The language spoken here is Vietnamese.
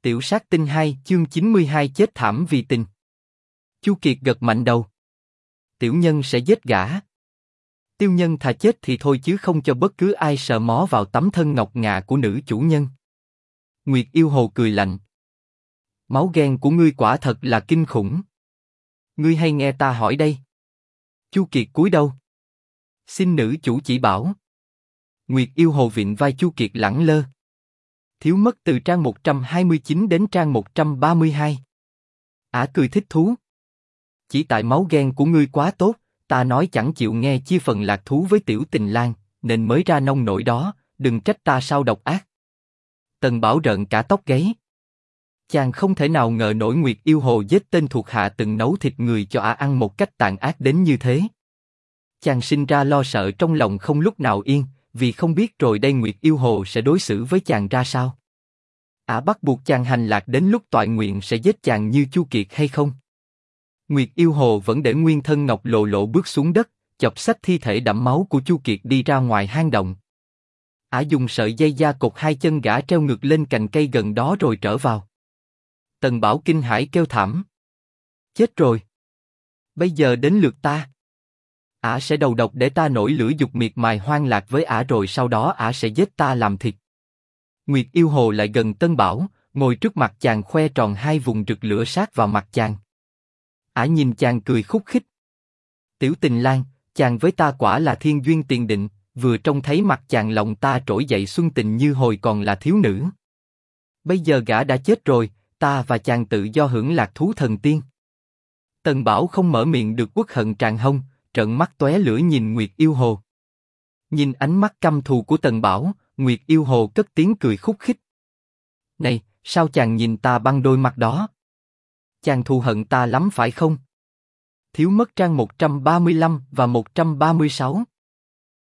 Tiểu sát tinh 2 chương 92 chết thảm vì tình. Chu Kiệt gật mạnh đầu. Tiểu nhân sẽ giết gã. Tiêu nhân thà chết thì thôi chứ không cho bất cứ ai sờ mó vào tấm thân ngọc ngà của nữ chủ nhân. Nguyệt Yêu Hồ cười lạnh. Máu ghen của ngươi quả thật là kinh khủng. Ngươi hay nghe ta hỏi đây. Chu Kiệt cúi đầu. Xin nữ chủ chỉ bảo. Nguyệt Yêu Hồ vịn vai Chu Kiệt lẳng lơ. Thiếu mất từ trang 129 đến trang 132. Ả cười thích thú. Chỉ tại máu ghen của ngươi quá tốt, ta nói chẳng chịu nghe chia phần lạc thú với Tiểu Tình Lang, nên mới ra nông nổi đó, đừng trách ta sao độc ác. Tần Bảo rợn cả tóc gáy. Chàng không thể nào ngờ nổi Nguyệt Yêu Hồ giết tên thuộc hạ từng nấu thịt người cho Ả ăn một cách tàn ác đến như thế. Chàng sinh ra lo sợ trong lòng không lúc nào yên, vì không biết rồi đây Nguyệt Yêu Hồ sẽ đối xử với chàng ra sao. Ả bắt buộc chàng hành lạc đến lúc toại nguyện sẽ giết chàng như Chu Kiệt hay không? Nguyệt Yêu Hồ vẫn để nguyên thân ngọc lộ lộ bước xuống đất, chọc xách thi thể đẫm máu của Chu Kiệt đi ra ngoài hang động. Ả dùng sợi dây da cột hai chân gã treo ngược lên cành cây gần đó rồi trở vào. Tần Bảo kinh hãi kêu thảm. Chết rồi. Bây giờ đến lượt ta. Ả sẽ đầu độc để ta nổi lửa dục miệt mài hoang lạc với Ả rồi sau đó Ả sẽ giết ta làm thịt. Nguyệt Yêu Hồ lại gần Tân Bảo, ngồi trước mặt chàng khoe tròn hai vùng rực lửa sát vào mặt chàng. Ả nhìn chàng cười khúc khích. Tiểu Tình Lang, chàng với ta quả là thiên duyên tiền định, vừa trông thấy mặt chàng lòng ta trỗi dậy xuân tình như hồi còn là thiếu nữ. Bây giờ gã đã chết rồi, ta và chàng tự do hưởng lạc thú thần tiên. Tần Bảo không mở miệng được uất hận tràn hông, trợn mắt tóe lửa nhìn Nguyệt Yêu Hồ. Nhìn ánh mắt căm thù của Tần Bảo, Nguyệt Yêu Hồ cất tiếng cười khúc khích. Này, sao chàng nhìn ta băng đôi mặt đó? Chàng thù hận ta lắm phải không? Thiếu mất trang 135 và 136.